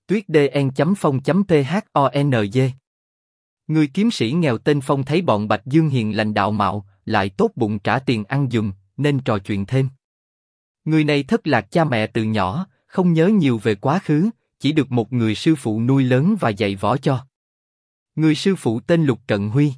Tuyết DN.phong.phonj. Người kiếm sĩ nghèo tên Phong thấy bọn Bạch Dương hiền lành đạo mạo, lại tốt bụng trả tiền ăn giùm, nên trò chuyện thêm. Người này thất lạc cha mẹ từ nhỏ, không nhớ nhiều về quá khứ, chỉ được một người sư phụ nuôi lớn và dạy võ cho. Người sư phụ tên Lục Cận Huy.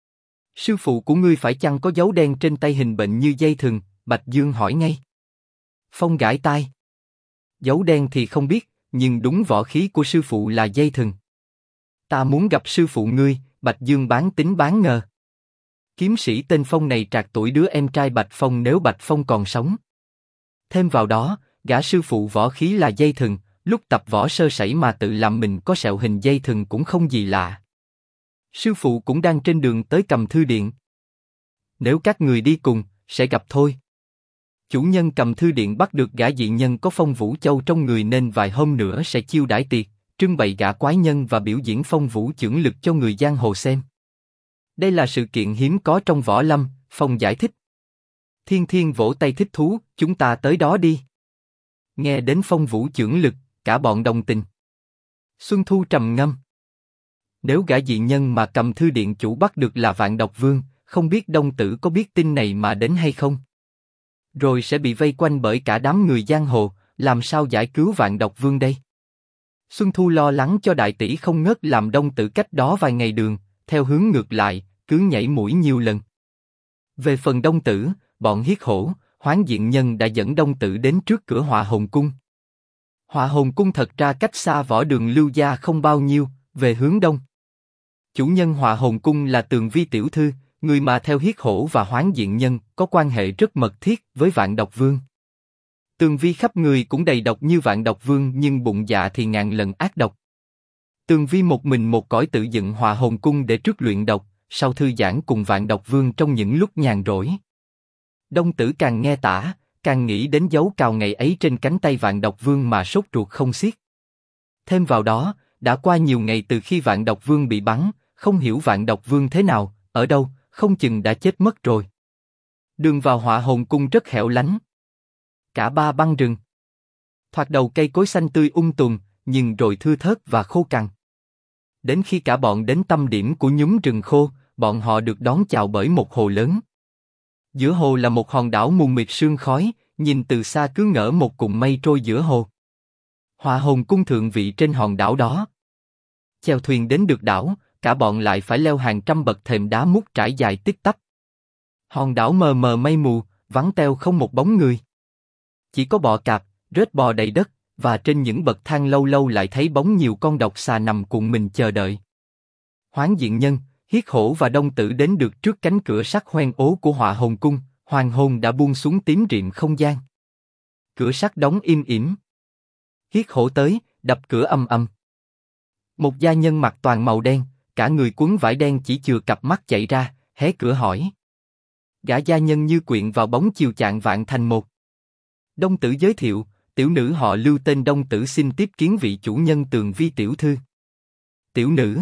Sư phụ của ngươi phải chăng có dấu đen trên tay hình bệnh như dây thừng? Bạch Dương hỏi ngay. Phong gãi tai. Dấu đen thì không biết, nhưng đúng võ khí của sư phụ là dây thừng. Ta muốn gặp sư phụ ngươi. Bạch Dương bán tín bán ngờ. Kiếm sĩ tên Phong này trạc tuổi đứa em trai Bạch Phong nếu Bạch Phong còn sống. Thêm vào đó, gã sư phụ võ khí là dây thừng, lúc tập võ sơ sẩy mà tự làm mình có sẹo hình dây thừng cũng không gì lạ. Sư phụ cũng đang trên đường tới Cầm Thư Điện. Nếu các người đi cùng, sẽ gặp thôi. Chủ nhân Cầm Thư Điện bắt được gã dị nhân có Phong Vũ Châu trong người nên vài hôm nữa sẽ chiêu đãi tiệc, trưng bày gã quái nhân và biểu diễn Phong Vũ chưởng lực cho người giang hồ xem. Đây là sự kiện hiếm có trong võ lâm, Phong giải thích. Thiên Thiên vỗ tay thích thú, chúng ta tới đó đi. Nghe đến Phong Vũ chưởng lực, cả bọn đồng tình. Xuân Thu trầm ngâm. Nếu gã dị nhân mà Cầm Thư Điện chủ bắt được là Vạn Độc Vương, không biết Đông Tử có biết tin này mà đến hay không? Rồi sẽ bị vây quanh bởi cả đám người giang hồ, làm sao giải cứu Vạn Độc Vương đây? Xuân Thu lo lắng cho đại tỷ không ngớt làm Đông Tử cách đó vài ngày đường, theo hướng ngược lại, cứ nhảy mũi nhiều lần. Về phần Đông Tử, bọn Hiết Hổ, Hoán Diện Nhân đã dẫn Đông Tử đến trước cửa Họa Hồn Cung. Họa Hồn Cung thật ra cách xa võ đường Lưu Gia không bao nhiêu, về hướng đông. Chủ nhân Họa Hồn Cung là Tường Vi tiểu thư, người mà theo Hiết Hổ và Hoán Diện Nhân có quan hệ rất mật thiết với Vạn Độc Vương. Tường Vi khắp người cũng đầy độc như Vạn Độc Vương nhưng bụng dạ thì ngàn lần ác độc. Tường Vi một mình một cõi tự dựng Họa Hồn Cung để trước luyện độc, sau thư giãn cùng Vạn Độc Vương trong những lúc nhàn rỗi. Đông Tử càng nghe tả, càng nghĩ đến dấu cào ngày ấy trên cánh tay Vạn Độc Vương mà sốt ruột không xiết. Thêm vào đó, đã qua nhiều ngày từ khi Vạn Độc Vương bị bắn, không hiểu Vạn Độc Vương thế nào, ở đâu, không chừng đã chết mất rồi. Đường vào Họa Hồn Cung rất hẻo lánh. Cả ba băng rừng. Thoạt đầu cây cối xanh tươi tùm, nhưng rồi thưa thớt và khô cằn. Đến khi cả bọn đến tâm điểm của nhúm rừng khô, bọn họ được đón chào bởi một hồ lớn. Giữa hồ là một hòn đảo mù mịt sương khói, nhìn từ xa cứ ngỡ một cụm mây trôi giữa hồ. Họa Hồn Cung thượng vị trên hòn đảo đó. Chèo thuyền đến được đảo, cả bọn lại phải leo hàng trăm bậc thềm đá mút trải dài tít tắp. Hòn đảo mờ mờ mây mù, vắng teo không một bóng người. Chỉ có bọ cạp, rết bò đầy đất, và trên những bậc thang lâu lâu lại thấy bóng nhiều con độc xà nằm cuộn mình chờ đợi. Hoán Diện Nhân, Hiết Hổ và Đông Tử đến được trước cánh cửa sắt hoen ố của Họa Hồn Cung, hoàng hôn đã buông xuống tím rìm không gian. Cửa sắt đóng im ỉm. Hiết Hổ tới, đập cửa ầm ầm. Một gia nhân mặc toàn màu đen, cả người quấn vải đen chỉ chừa cặp mắt chạy ra, hé cửa hỏi. Gã gia nhân như quyện vào bóng chiều chạng vạn thành một. Đông Tử giới thiệu, tiểu nữ họ Lưu tên Đông Tử xin tiếp kiến vị chủ nhân Tường Vi tiểu thư. Tiểu nữ.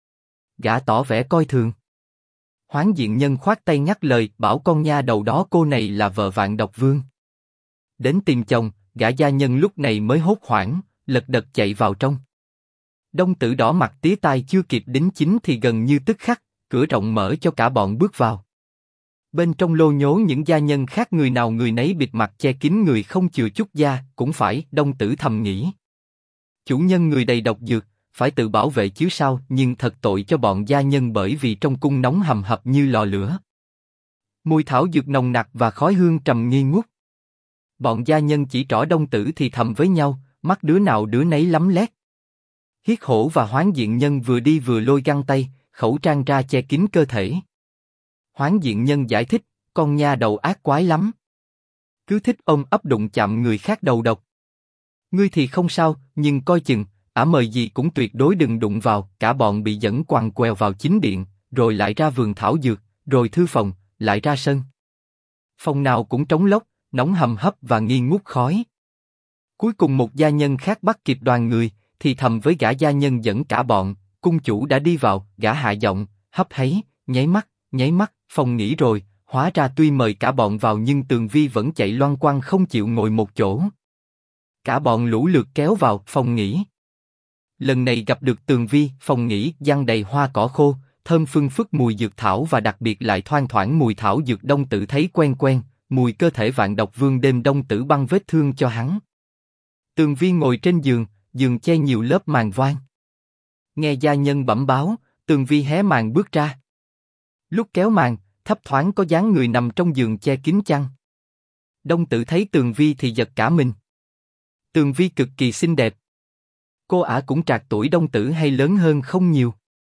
Gã tỏ vẻ coi thường. Hoán Diện Nhân khoát tay ngắt lời, bảo con nha đầu đó cô này là vợ Vạn Độc Vương. Đến tìm chồng, gã gia nhân lúc này mới hốt hoảng, lật đật chạy vào trong. Đông Tử đỏ mặt tía tai chưa kịp đính chính thì gần như tức khắc, cửa rộng mở cho cả bọn bước vào. Bên trong lô nhố những gia nhân khác người nào người nấy bịt mặt che kín người không chừa chút da, cũng phải, Đông Tử thầm nghĩ. Chủ nhân người đầy độc dược, phải tự bảo vệ chứ sao, nhưng thật tội cho bọn gia nhân bởi vì trong cung nóng hầm hập như lò lửa. Mùi thảo dược nồng nặc và khói hương trầm nghi ngút. Bọn gia nhân chỉ trỏ Đông Tử thì thầm với nhau, mắt đứa nào đứa nấy lắm lét. Hiết Hổ và Hoán Diện Nhân vừa đi vừa lôi găng tay, khẩu trang ra che kín cơ thể. Hoán Diện Nhân giải thích, con nha đầu ác quái lắm. Cứ thích ôm ấp đụng chạm người khác đầu độc. Ngươi thì không sao, nhưng coi chừng, ả mời gì cũng tuyệt đối đừng đụng vào. Cả bọn bị dẫn quằn quèo vào chính điện, rồi lại ra vườn thảo dược, rồi thư phòng, lại ra sân. Phòng nào cũng trống lốc, nóng hầm hấp và nghi ngút khói. Cuối cùng một gia nhân khác bắt kịp đoàn người, thì thầm với gã gia nhân dẫn cả bọn, cung chủ đã đi vào. Gã hạ giọng, hấp háy, nháy mắt, Phong nghĩ rồi, hóa ra tuy mời cả bọn vào nhưng Tường Vi vẫn chạy loan quăng không chịu ngồi một chỗ. Cả bọn lũ lượt kéo vào, Phong nghĩ. Lần này gặp được Tường Vi, phòng nghỉ giăng đầy hoa cỏ khô, thơm phưng phức mùi dược thảo và đặc biệt lại thoang thoảng mùi thảo dược. Đông Tử thấy quen quen, mùi cơ thể Vạn Độc Vương. Đêm Đông Tử băng vết thương cho hắn. Tường Vi ngồi trên giường, giường che nhiều lớp màn voan. Nghe gia nhân bẩm báo, Tường Vi hé màn bước ra. Lúc kéo màn, thấp thoáng có dáng người nằm trong giường che kín chăn. Đông Tử thấy Tường Vi thì giật cả mình. Tường Vi cực kỳ xinh đẹp. Cô ả cũng trạc tuổi Đông Tử hay lớn hơn không nhiều.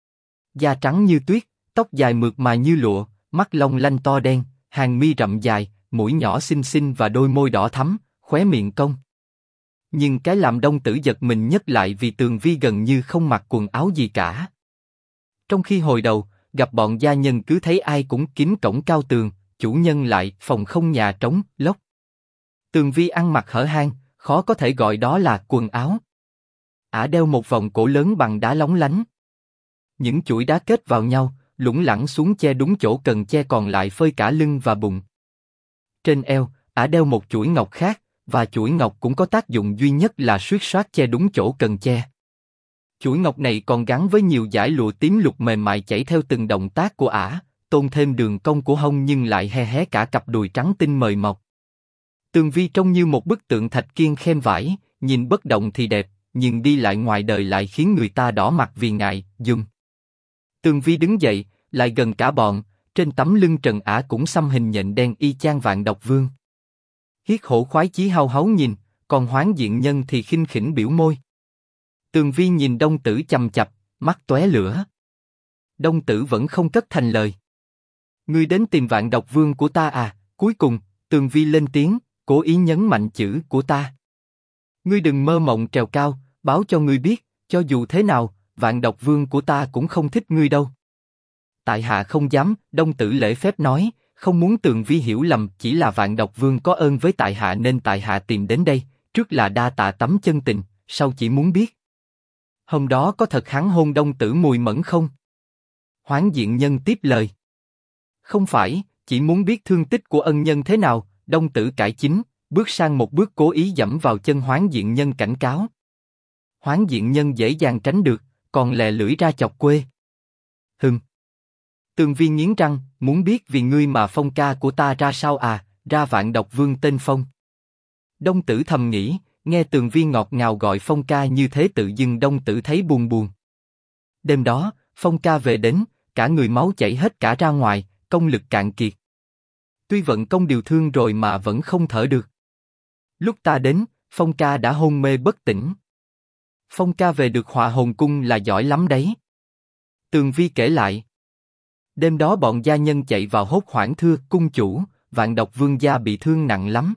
Da trắng như tuyết, tóc dài mượt mà như lụa, mắt long lanh to đen, hàng mi rậm dài, mũi nhỏ xinh xinh và đôi môi đỏ thắm, khóe miệng cong. Nhưng cái làm Đông Tử giật mình nhất lại vì Tường Vi gần như không mặc quần áo gì cả. Trong khi hồi đầu, gặp bọn gia nhân cứ thấy ai cũng kín cổng cao tường, chủ nhân lại phòng không nhà trống, lốc. Tường Vi ăn mặc hở hang, khó có thể gọi đó là quần áo. Ả đeo một vòng cổ lớn bằng đá lóng lánh. Những chuỗi đá kết vào nhau, lủng lẳng xuống che đúng chỗ cần che, còn lại phơi cả lưng và bụng. Trên eo, ả đeo một chuỗi ngọc khác, và chuỗi ngọc cũng có tác dụng duy nhất là xuýt xoát che đúng chỗ cần che. Chuỗi ngọc này còn gắn với nhiều dải lụa tím lục mềm mại chảy theo từng động tác của ả, tôn thêm đường cong của hông nhưng lại hé hé cả cặp đùi trắng tinh mời mọc. Tường Vi trông như một bức tượng thạch kiên khem vải, nhìn bất động thì đẹp, nhưng đi lại ngoài đời lại khiến người ta đỏ mặt vì ngại, dùng. Tường Vi đứng dậy, lại gần cả bọn, trên tấm lưng trần ả cũng xăm hình nhện đen y chang Vạn Độc Vương. Hiết hổ khoái chí hao háo nhìn, còn Hoáng Diện Nhân thì khinh khỉnh biểu môi. Tường Vi nhìn Đông Tử chằm chằm, mắt tóe lửa. Đông Tử vẫn không cất thành lời. Ngươi đến tìm Vạn Độc Vương của ta à? Cuối cùng, Tường Vi lên tiếng, cố ý nhấn mạnh chữ của ta. Ngươi đừng mơ mộng trèo cao, báo cho ngươi biết, cho dù thế nào, Vạn Độc Vương của ta cũng không thích ngươi đâu. Tại hạ không dám, Đông Tử lễ phép nói, không muốn Tường Vi hiểu lầm, chỉ là Vạn Độc Vương có ơn với tại hạ nên tại hạ tìm đến đây, trước là đa tạ tấm chân tình, sau chỉ muốn biết. Hôm đó có thật hắn hôn Đông Tử mùi mẫn không? Hoáng Diện Nhân tiếp lời. Không phải, chỉ muốn biết thương tích của ân nhân thế nào. Đông Tử cải chính, bước sang một bước cố ý dẫm vào chân Hoáng Diện Nhân cảnh cáo. Hoáng Diện Nhân dễ dàng tránh được, còn lè lưỡi ra chọc quê. Hừm. Tường Vi nghiến răng, muốn biết vì ngươi mà Phong ca của ta ra sao à? Ra Vạn Độc Vương tên Phong. Đông Tử thầm nghĩ, nghe Tường Vi ngọt ngào gọi Phong ca như thế tự dưng Đông Tử thấy buồn buồn. Đêm đó, Phong ca về đến, cả người máu chảy hết cả ra ngoài, công lực cạn kiệt. Tuy vận công điều thương rồi mà vẫn không thở được. Lúc ta đến, Phong ca đã hôn mê bất tỉnh. Phong ca về được Hỏa Hồn Cung là giỏi lắm đấy. Tường Vi kể lại. Đêm đó bọn gia nhân chạy vào hốt hoảng thưa cung chủ, Vạn Độc Vương gia bị thương nặng lắm.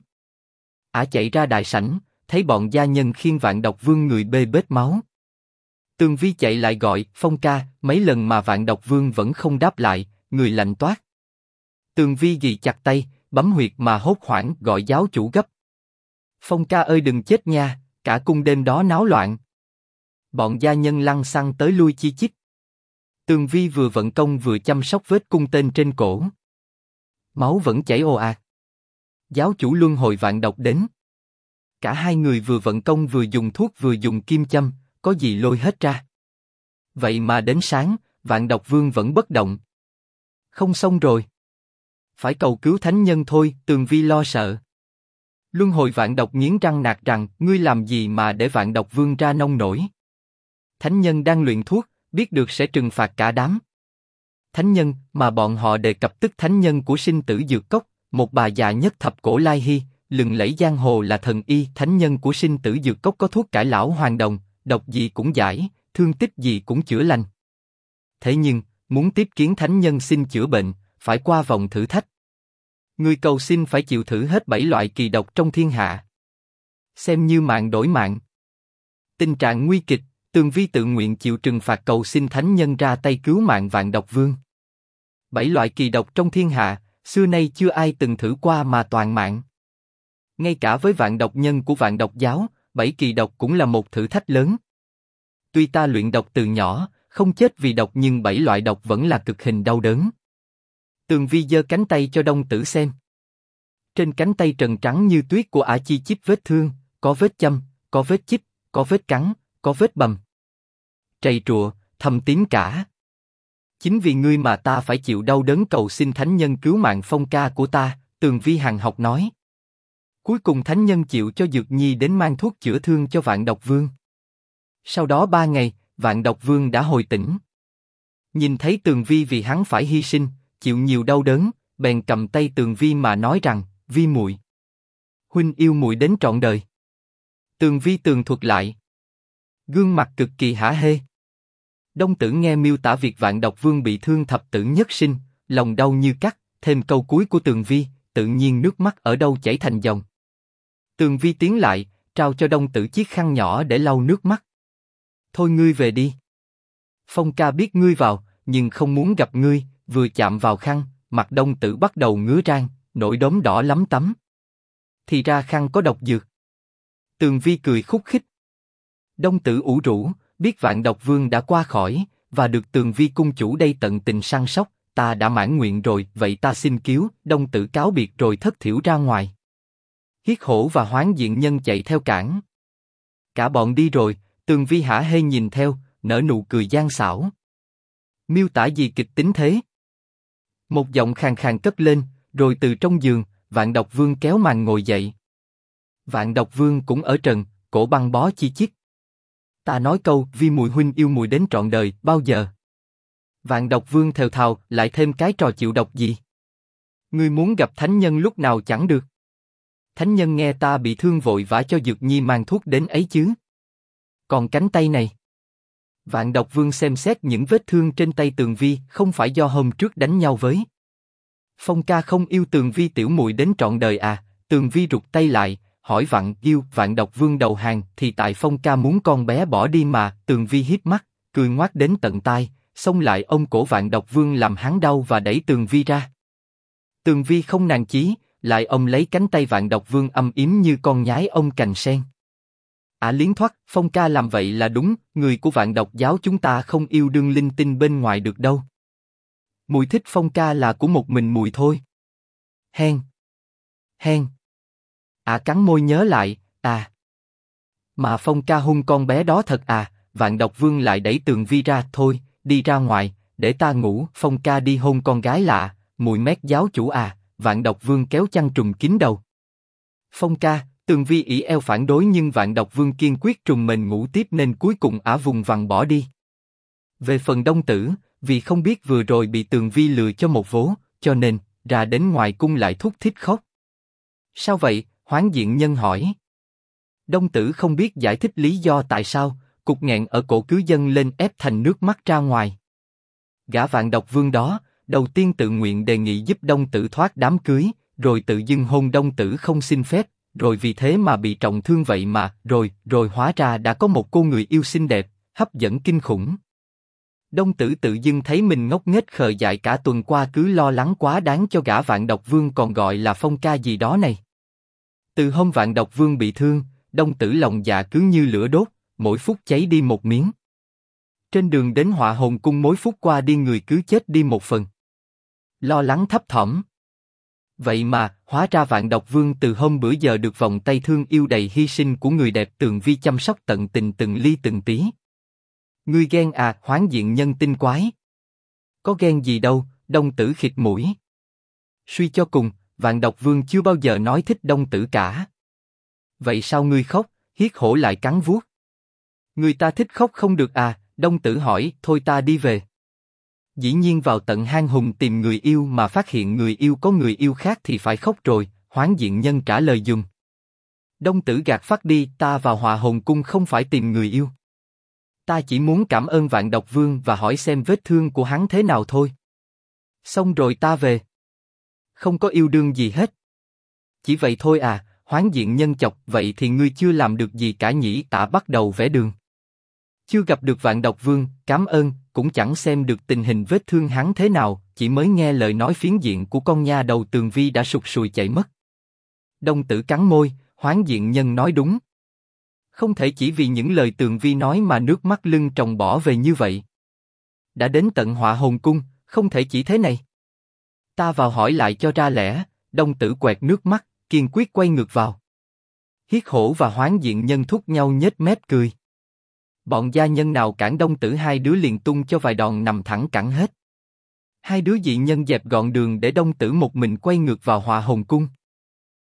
Ả chạy ra đại sảnh, thấy bọn gia nhân khiêng Vạn Độc Vương người bê bết máu. Tường Vi chạy lại gọi Phong ca, mấy lần mà Vạn Độc Vương vẫn không đáp lại, người lạnh toát. Tường Vi ghi chặt tay, bấm huyệt mà hốt hoảng gọi giáo chủ gấp. Phong ca ơi đừng chết nha, cả cung đêm đó náo loạn. Bọn gia nhân lăng xăng tới lui chi chít. Tường Vi vừa vận công vừa chăm sóc vết cung tên trên cổ. Máu vẫn chảy ồ ạt. Giáo chủ luân hồi vạn độc đến. Cả hai người vừa vận công vừa dùng thuốc vừa dùng kim châm, có gì lôi hết ra. Vậy mà đến sáng, Vạn Độc Vương vẫn bất động. Không xong rồi. Phải cầu cứu thánh nhân thôi, Tường Vi lo sợ. Luân hồi Vạn Độc nghiến răng nạt rằng, ngươi làm gì mà để Vạn Độc Vương ra nông nổi? Thánh nhân đang luyện thuốc, biết được sẽ trừng phạt cả đám. Thánh nhân mà bọn họ đề cập tức thánh nhân của sinh tử dược cốc, một bà già nhất thập cổ lai hy, lừng lẫy giang hồ là thần y. Thánh nhân của sinh tử dược cốc có thuốc cải lão hoàng đồng, độc gì cũng giải, thương tích gì cũng chữa lành. Thế nhưng, muốn tiếp kiến thánh nhân xin chữa bệnh, phải qua vòng thử thách. Người cầu xin phải chịu thử hết 7 loại kỳ độc trong thiên hạ. Xem như mạng đổi mạng. Tình trạng nguy kịch, Tường Vi tự nguyện chịu trừng phạt cầu xin thánh nhân ra tay cứu mạng Vạn Độc Vương. 7 loại kỳ độc trong thiên hạ, xưa nay chưa ai từng thử qua mà toàn mạng. Ngay cả với vạn độc nhân của Vạn Độc giáo, 7 kỳ độc cũng là một thử thách lớn. Tuy ta luyện độc từ nhỏ, không chết vì độc nhưng 7 loại độc vẫn là cực hình đau đớn. Tường Vi giơ cánh tay cho Đông Tử xem. Trên cánh tay trần trắng như tuyết của ả chi chít vết thương, có vết châm, có vết chích, có vết cắn, có vết bầm. trầy trụa, thâm tím cả. Chính vì ngươi mà ta phải chịu đau đớn cầu xin thánh nhân cứu mạng Phong ca của ta, Tường Vi hằn học nói. Cuối cùng thánh nhân chịu cho Dược Nhi đến mang thuốc chữa thương cho Vạn Độc Vương. Sau đó 3 ngày, Vạn Độc Vương đã hồi tỉnh. Nhìn thấy Tường Vi vì hắn phải hy sinh, chịu nhiều đau đớn, bèn cầm tay Tường Vi mà nói rằng, Vi muội, huynh yêu muội đến trọn đời. Tường Vi tường thuật lại. Gương mặt cực kỳ hả hê. Đông Tử nghe miêu tả việc Vạn Độc Vương bị thương thập tử nhất sinh, lòng đau như cắt, thêm câu cuối của Tường Vi, tự nhiên nước mắt ở đâu chảy thành dòng. Tường Vi tiến lại, trao cho Đông Tử chiếc khăn nhỏ để lau nước mắt. Thôi ngươi về đi. Phong ca biết ngươi vào, nhưng không muốn gặp ngươi, vừa chạm vào khăn, mặt Đông Tử bắt đầu ngứa rang, nổi đốm đỏ lắm tấm. Thì ra khăn có độc dược. Tường Vi cười khúc khích. Đông Tử ủ rũ, biết Vạn Độc Vương đã qua khỏi, và được Tường Vi cung chủ đây tận tình săn sóc, ta đã mãn nguyện rồi, vậy ta xin cứu. Đông Tử cáo biệt rồi thất thiểu ra ngoài. Hiết Hổ và Hoán Diện Nhân chạy theo cản. Cả bọn đi rồi, Tường Vi hả hê nhìn theo, nở nụ cười gian xảo. Miêu tả gì kịch tính thế? Một giọng khàn khàn cất lên, rồi từ trong giường, Vạn Độc Vương kéo màn ngồi dậy. Vạn Độc Vương cũng ở trần, cổ băng bó chi chít. Ta nói câu Vi muội huynh yêu muội đến trọn đời, bao giờ? Vạn Độc Vương thều thào, lại thêm cái trò chịu độc gì? Ngươi muốn gặp thánh nhân lúc nào chẳng được. Thánh nhân nghe ta bị thương vội vã cho Dược Nhi mang thuốc đến ấy chứ. Còn cánh tay này? Vạn Độc Vương xem xét những vết thương trên tay Tường Vi, không phải do hôm trước đánh nhau với. Phong ca không yêu Tường Vi tiểu muội đến trọn đời à? Tường Vi rụt tay lại, hỏi yêu Vạn Độc Vương đầu hàng thì tại Phong ca muốn con bé bỏ đi mà. Tường Vi híp mắt, cười ngoác đến tận tai, xông lại ôm cổ Vạn Độc Vương làm hắn đau và đẩy Tường Vi ra. Tường Vi không nản chí, lại ôm lấy cánh tay Vạn Độc Vương âm yếm như con nhái ôm cành sen. Liến thoát, Phong ca làm vậy là đúng, người của Vạn Độc giáo chúng ta không yêu đương linh tinh bên ngoài được đâu. Mùi thích Phong ca là của một mình mùi thôi. Hen. Hen. Cắn môi nhớ lại, mà Phong ca hung con bé đó thật à? Vạn Độc Vương lại đẩy Tường Vi ra, thôi, đi ra ngoài, để ta ngủ. Phong ca đi hôn con gái lạ, mùi mét giáo chủ à? Vạn Độc Vương kéo chăn trùm kín đầu. Phong ca, Tường Vi ỷ eo phản đối nhưng Vạn Độc Vương kiên quyết trùm mền ngủ tiếp nên cuối cùng vùng vằng bỏ đi. Về phần Đông Tử, vì không biết vừa rồi bị Tường Vi lừa cho một vố, cho nên ra đến ngoài cung lại thút thít khóc. Sao vậy? Hoán Diện Nhân hỏi. Đông Tử không biết giải thích lý do tại sao, cục nghẹn ở cổ cứ dâng lên ép thành nước mắt ra ngoài. Gã Vạn Độc Vương đó, đầu tiên tự nguyện đề nghị giúp Đông Tử thoát đám cưới, rồi tự dưng hôn Đông Tử không xin phép, rồi vì thế mà bị trọng thương vậy mà, rồi hóa ra đã có một cô người yêu xinh đẹp, hấp dẫn kinh khủng. Đông Tử tự dưng thấy mình ngốc nghếch khờ dại cả tuần qua cứ lo lắng quá đáng cho gã Vạn Độc Vương còn gọi là Phong ca gì đó này. Từ hôm Vạn Độc Vương bị thương, Đông Tử lòng dạ cứ như lửa đốt, mỗi phút cháy đi một miếng. Trên đường đến Họa Hồn Cung mỗi phút qua đi người cứ chết đi một phần. Lo lắng thấp thỏm. Vậy mà, hóa ra Vạn Độc Vương từ hôm bữa giờ được vòng tay thương yêu đầy hy sinh của người đẹp Tường Vi chăm sóc tận tình từng ly từng tí. Ngươi ghen à? Hoán Diện Nhân tinh quái. Có ghen gì đâu, Đông Tử khịt mũi. Suy cho cùng, Vạn Độc Vương chưa bao giờ nói thích Đông Tử cả. Vậy sao ngươi khóc? Hiết Hổ lại cắn vuốt. Người ta thích khóc không được à? Đông Tử hỏi. Thôi ta đi về. Dĩ nhiên vào tận hang hùng tìm người yêu mà phát hiện người yêu có người yêu khác thì phải khóc rồi. Hoán Diện Nhân trả lời dùng. Đông Tử gạt phát đi. Ta vào Họa Hồn Cung không phải tìm người yêu. Ta chỉ muốn cảm ơn Vạn Độc Vương và hỏi xem vết thương của hắn thế nào thôi. Xong rồi ta về. Không có yêu đương gì hết. Chỉ vậy thôi à? Hoán Diện Nhân chọc. Vậy thì ngươi chưa làm được gì cả nhỉ? Tạ bắt đầu vẽ đường. Chưa gặp được Vạn Độc Vương, cảm ơn, cũng chẳng xem được tình hình vết thương hắn thế nào, chỉ mới nghe lời nói phiến diện của con nha đầu Tường Vi đã sụt sùi chạy mất. Đông Tử cắn môi, Hoán Diện Nhân nói đúng. Không thể chỉ vì những lời Tường Vi nói mà nước mắt lưng tròng bỏ về như vậy. Đã đến tận Họa Hồn Cung, không thể chỉ thế này. Ta vào hỏi lại cho ra lẽ. Đông Tử quẹt nước mắt, kiên quyết quay ngược vào. Hiết Hổ và Hoán Diện Nhân thúc nhau nhếch mép cười. Bọn gia nhân nào cản Đông Tử hai đứa liền tung cho vài đòn nằm thẳng cẳng hết. Hai đứa dị nhân dẹp gọn đường để Đông Tử một mình quay ngược vào Hỏa Hồn Cung.